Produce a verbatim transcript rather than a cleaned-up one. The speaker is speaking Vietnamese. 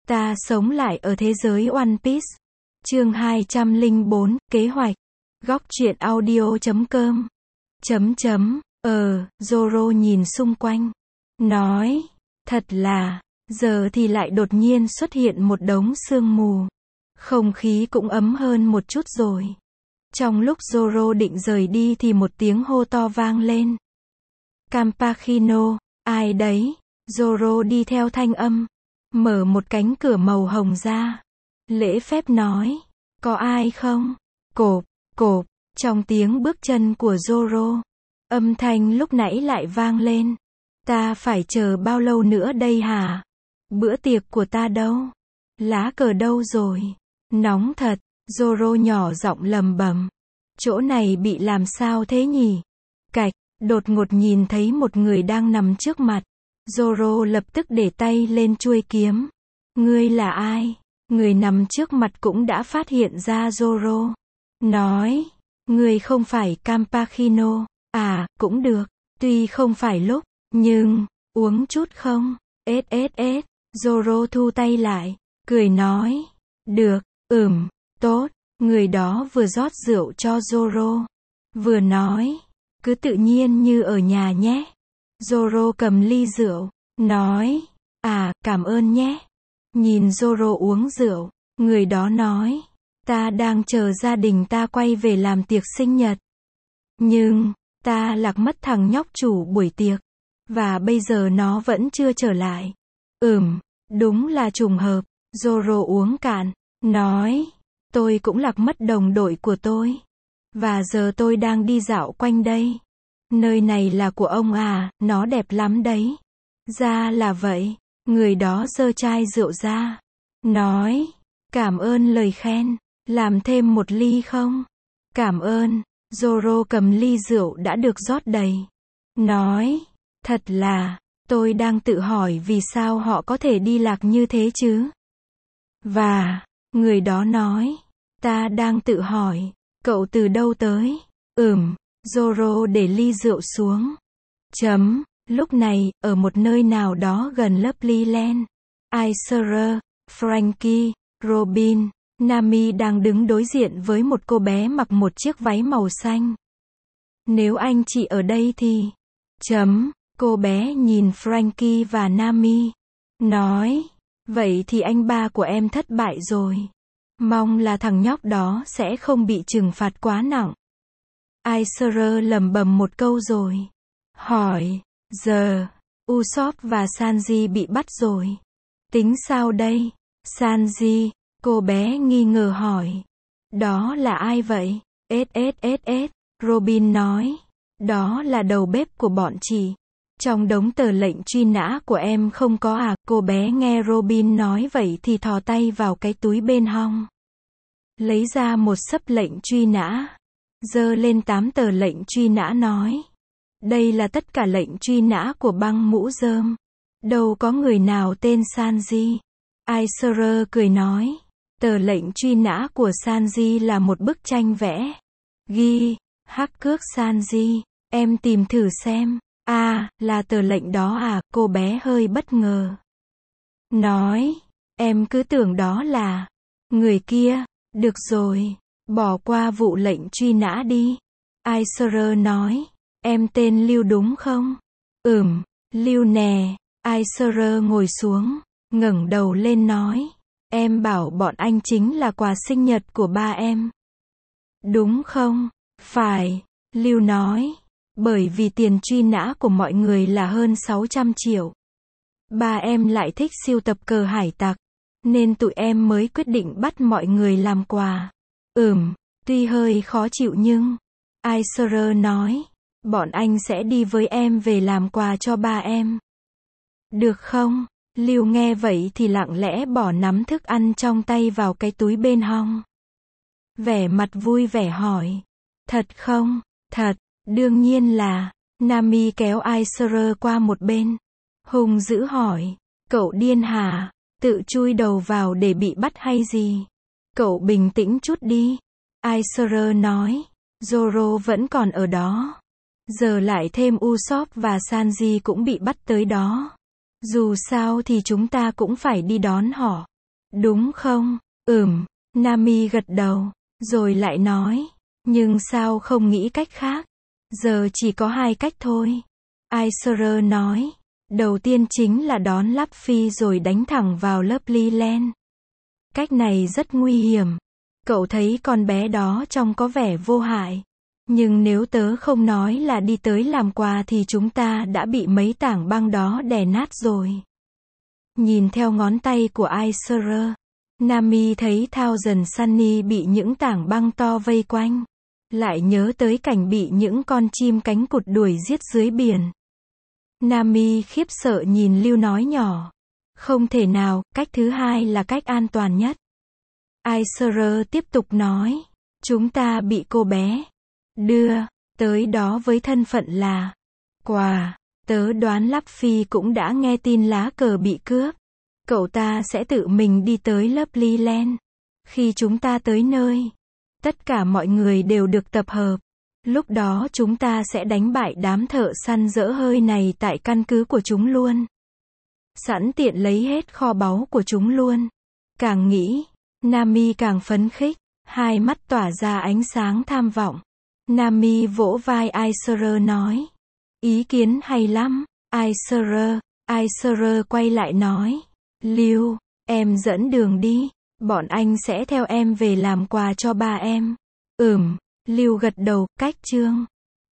Ta sống lại ở thế giới One Piece. Chương hai trăm lẻ bốn, kế hoạch. Góc truyện audio chấm com. Chấm chấm, ờ, Zoro nhìn xung quanh. Nói, thật là, giờ thì lại đột nhiên xuất hiện một đống sương mù. Không khí cũng ấm hơn một chút rồi. Trong lúc Zoro định rời đi thì một tiếng hô to vang lên. Campachino, ai đấy? Zoro đi theo thanh âm. Mở một cánh cửa màu hồng ra. Lễ phép nói. Có ai không? Cộp, cộp, trong tiếng bước chân của Zoro. Âm thanh lúc nãy lại vang lên. Ta phải chờ bao lâu nữa đây hả? Bữa tiệc của ta đâu? Lá cờ đâu rồi? Nóng thật, Zoro nhỏ giọng lầm bầm. Chỗ này bị làm sao thế nhỉ? Cạch, đột ngột nhìn thấy một người đang nằm trước mặt. Zoro lập tức để tay lên chuôi kiếm. Ngươi là ai? Người nằm trước mặt cũng đã phát hiện ra Zoro. Nói, ngươi không phải Campachino. À, cũng được. Tuy không phải lúc, nhưng, uống chút không? Ết ết ết. Zoro thu tay lại, cười nói. Được, ừm, tốt. Người đó vừa rót rượu cho Zoro, vừa nói. Cứ tự nhiên như ở nhà nhé. Zoro cầm ly rượu, nói. À, cảm ơn nhé. Nhìn Zoro uống rượu, người đó nói. Ta đang chờ gia đình ta quay về làm tiệc sinh nhật. Nhưng, ta lạc mất thằng nhóc chủ buổi tiệc. Và bây giờ nó vẫn chưa trở lại. Ừm, đúng là trùng hợp. Zoro uống cạn, nói. Tôi cũng lạc mất đồng đội của tôi. Và giờ tôi đang đi dạo quanh đây. Nơi này là của ông à, nó đẹp lắm đấy. Ra là vậy. Người đó giơ chai rượu ra. Nói. Cảm ơn lời khen. Làm thêm một ly không? Cảm ơn. Zoro cầm ly rượu đã được rót đầy. Nói. Thật là, tôi đang tự hỏi vì sao họ có thể đi lạc như thế chứ? Và, người đó nói. Ta đang tự hỏi. Cậu từ đâu tới? Ừm. Zoro để ly rượu xuống. Chấm. Lúc này, ở một nơi nào đó gần Lovely Land, Aiser, Franky, Robin, Nami đang đứng đối diện với một cô bé mặc một chiếc váy màu xanh. Nếu anh chị ở đây thì... Chấm. Cô bé nhìn Franky và Nami. Nói. Vậy thì anh ba của em thất bại rồi. Mong là thằng nhóc đó sẽ không bị trừng phạt quá nặng. Aiser lẩm bẩm một câu rồi. Hỏi. Giờ, Usopp và Sanji bị bắt rồi. Tính sao đây? Sanji, cô bé nghi ngờ hỏi. Đó là ai vậy? Ết ết ết ết. Robin nói. Đó là đầu bếp của bọn chị. Trong đống tờ lệnh truy nã của em không có à? Cô bé nghe Robin nói vậy thì thò tay vào cái túi bên hông. Lấy ra một xấp lệnh truy nã. Giơ lên tám tờ lệnh truy nã nói. Đây là tất cả lệnh truy nã của băng mũ rơm. Đâu có người nào tên Sanji. Aiser cười nói. Tờ lệnh truy nã của Sanji là một bức tranh vẽ. Ghi, hắc cước Sanji. Em tìm thử xem. À, là tờ lệnh đó à? Cô bé hơi bất ngờ. Nói. Em cứ tưởng đó là người kia. Được rồi. Bỏ qua vụ lệnh truy nã đi. Aiser nói. Em tên Lưu đúng không? Ừm, Lưu nè. Aiser ngồi xuống, ngẩng đầu lên nói. Em bảo bọn anh chính là quà sinh nhật của ba em. Đúng không? Phải. Lưu nói. Bởi vì tiền truy nã của mọi người là hơn sáu trăm triệu. Ba em lại thích sưu tập cờ hải tặc. Nên tụi em mới quyết định bắt mọi người làm quà. Ừm, tuy hơi khó chịu nhưng... Aiser nói. Bọn anh sẽ đi với em về làm quà cho ba em. Được không? Lưu nghe vậy thì lặng lẽ bỏ nắm thức ăn trong tay vào cái túi bên hông. Vẻ mặt vui vẻ hỏi. Thật không? Thật, đương nhiên là. Nami kéo Aiser qua một bên. Hùng dữ hỏi. Cậu điên hả? Tự chui đầu vào để bị bắt hay gì? Cậu bình tĩnh chút đi. Aiser nói. Zoro vẫn còn ở đó. Giờ lại thêm Usopp và Sanji cũng bị bắt tới đó. Dù sao thì chúng ta cũng phải đi đón họ. Đúng không? Ừm, Nami gật đầu, rồi lại nói, nhưng sao không nghĩ cách khác? Giờ chỉ có hai cách thôi. Aisha nói, đầu tiên chính là đón Luffy rồi đánh thẳng vào Lovely Land. Cách này rất nguy hiểm. Cậu thấy con bé đó trông có vẻ vô hại. Nhưng nếu tớ không nói là đi tới làm quà thì chúng ta đã bị mấy tảng băng đó đè nát rồi. Nhìn theo ngón tay của Aisha, Nami thấy Thousand Sunny bị những tảng băng to vây quanh. Lại nhớ tới cảnh bị những con chim cánh cụt đuổi giết dưới biển. Nami khiếp sợ nhìn Lưu nói nhỏ. Không thể nào, cách thứ hai là cách an toàn nhất. Aisha tiếp tục nói. Chúng ta bị cô bé đưa tới đó với thân phận là quà. Tớ đoán Luffy cũng đã nghe tin lá cờ bị cướp. Cậu ta sẽ tự mình đi tới Lovely Land. Khi chúng ta tới nơi, tất cả mọi người đều được tập hợp. Lúc đó chúng ta sẽ đánh bại đám thợ săn dỡ hơi này tại căn cứ của chúng luôn. Sẵn tiện lấy hết kho báu của chúng luôn. Càng nghĩ, Nami càng phấn khích, hai mắt tỏa ra ánh sáng tham vọng. Nami vỗ vai Aisha nói. Ý kiến hay lắm, Aisha. Aisha quay lại nói. Lưu, em dẫn đường đi. Bọn anh sẽ theo em về làm quà cho ba em. Ừm, Lưu gật đầu, cách chương.